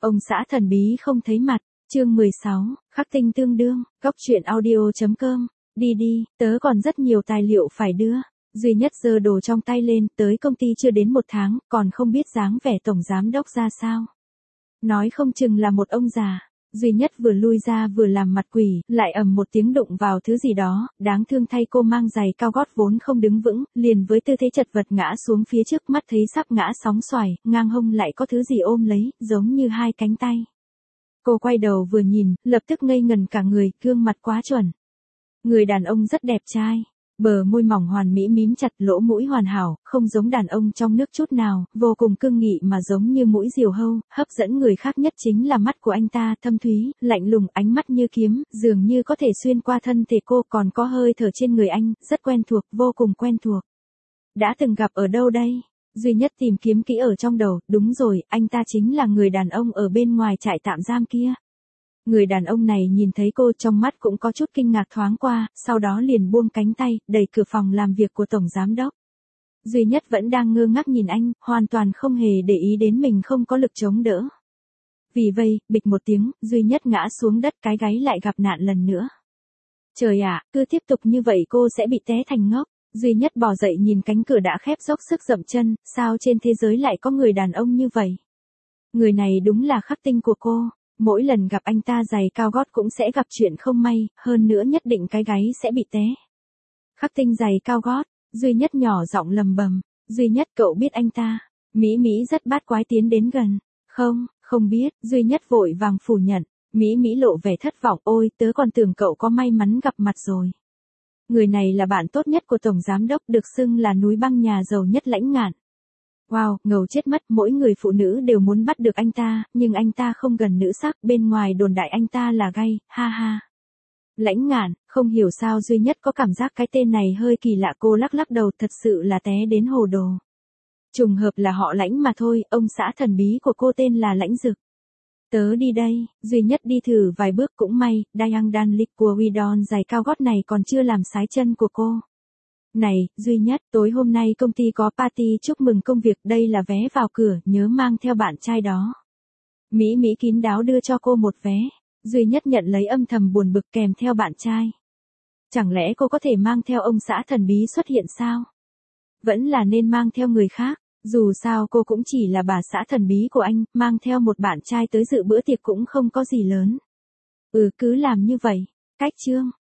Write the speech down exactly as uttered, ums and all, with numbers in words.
Ông xã thần bí không thấy mặt, chương mười sáu, khắc tinh tương đương, góc truyện audio.com, đi đi, tớ còn rất nhiều tài liệu phải đưa. Duy Nhất giơ đồ trong tay lên, tới công ty chưa đến một tháng, còn không biết dáng vẻ tổng giám đốc ra sao. Nói không chừng là một ông già. Duy Nhất vừa lui ra vừa làm mặt quỷ, lại ầm một tiếng đụng vào thứ gì đó, đáng thương thay cô mang giày cao gót vốn không đứng vững, liền với tư thế chật vật ngã xuống phía trước, mắt thấy sắp ngã sóng xoài, ngang hông lại có thứ gì ôm lấy, giống như hai cánh tay. Cô quay đầu vừa nhìn, lập tức ngây ngần cả người, gương mặt quá chuẩn. Người đàn ông rất đẹp trai. Bờ môi mỏng hoàn mỹ mím chặt, lỗ mũi hoàn hảo, không giống đàn ông trong nước chút nào, vô cùng cương nghị mà giống như mũi diều hâu, hấp dẫn người khác nhất chính là mắt của anh ta, thâm thúy, lạnh lùng, ánh mắt như kiếm, dường như có thể xuyên qua thân thể cô, còn có hơi thở trên người anh, rất quen thuộc, vô cùng quen thuộc. Đã từng gặp ở đâu đây? Duy Nhất tìm kiếm kỹ ở trong đầu, đúng rồi, anh ta chính là người đàn ông ở bên ngoài trại tạm giam kia. Người đàn ông này nhìn thấy cô, trong mắt cũng có chút kinh ngạc thoáng qua, sau đó liền buông cánh tay, đẩy cửa phòng làm việc của tổng giám đốc. Duy Nhất vẫn đang ngơ ngác nhìn anh, hoàn toàn không hề để ý đến mình không có lực chống đỡ. Vì vậy, bịch một tiếng, Duy Nhất ngã xuống đất, cái gáy lại gặp nạn lần nữa. Trời ạ, cứ tiếp tục như vậy cô sẽ bị té thành ngốc. Duy Nhất bò dậy nhìn cánh cửa đã khép, dốc sức dậm chân, sao trên thế giới lại có người đàn ông như vậy? Người này đúng là khắc tinh của cô. Mỗi lần gặp anh ta giày cao gót cũng sẽ gặp chuyện không may, hơn nữa nhất định cái gáy sẽ bị té. Khắc tinh giày cao gót, Duy Nhất nhỏ giọng lầm bầm, Duy Nhất cậu biết anh ta. Mỹ Mỹ rất bát quái tiến đến gần. Không, không biết, Duy Nhất vội vàng phủ nhận. Mỹ Mỹ lộ vẻ thất vọng, ôi tớ còn tưởng cậu có may mắn gặp mặt rồi. Người này là bạn tốt nhất của tổng giám đốc, được xưng là núi băng nhà giàu nhất Lãnh Ngạn. Wow, ngầu chết mất, mỗi người phụ nữ đều muốn bắt được anh ta, nhưng anh ta không gần nữ sắc, bên ngoài đồn đại anh ta là gay, ha ha. Lãnh Ngạn, không hiểu sao Duy Nhất có cảm giác cái tên này hơi kỳ lạ, cô lắc lắc đầu, thật sự là té đến hồ đồ. Trùng hợp là họ Lãnh mà thôi, ông xã thần bí của cô tên là Lãnh Dực. Tớ đi đây, Duy Nhất đi thử vài bước, cũng may, Dayang Dan Lik của Widon giày cao gót này còn chưa làm sái chân của cô. Này, Duy Nhất, tối hôm nay công ty có party chúc mừng công việc, đây là vé vào cửa, nhớ mang theo bạn trai đó. Mỹ Mỹ kín đáo đưa cho cô một vé. Duy Nhất nhận lấy, âm thầm buồn bực, kèm theo bạn trai. Chẳng lẽ cô có thể mang theo ông xã thần bí xuất hiện sao? Vẫn là nên mang theo người khác, dù sao cô cũng chỉ là bà xã thần bí của anh, mang theo một bạn trai tới dự bữa tiệc cũng không có gì lớn. Ừ, cứ làm như vậy. Cách chương.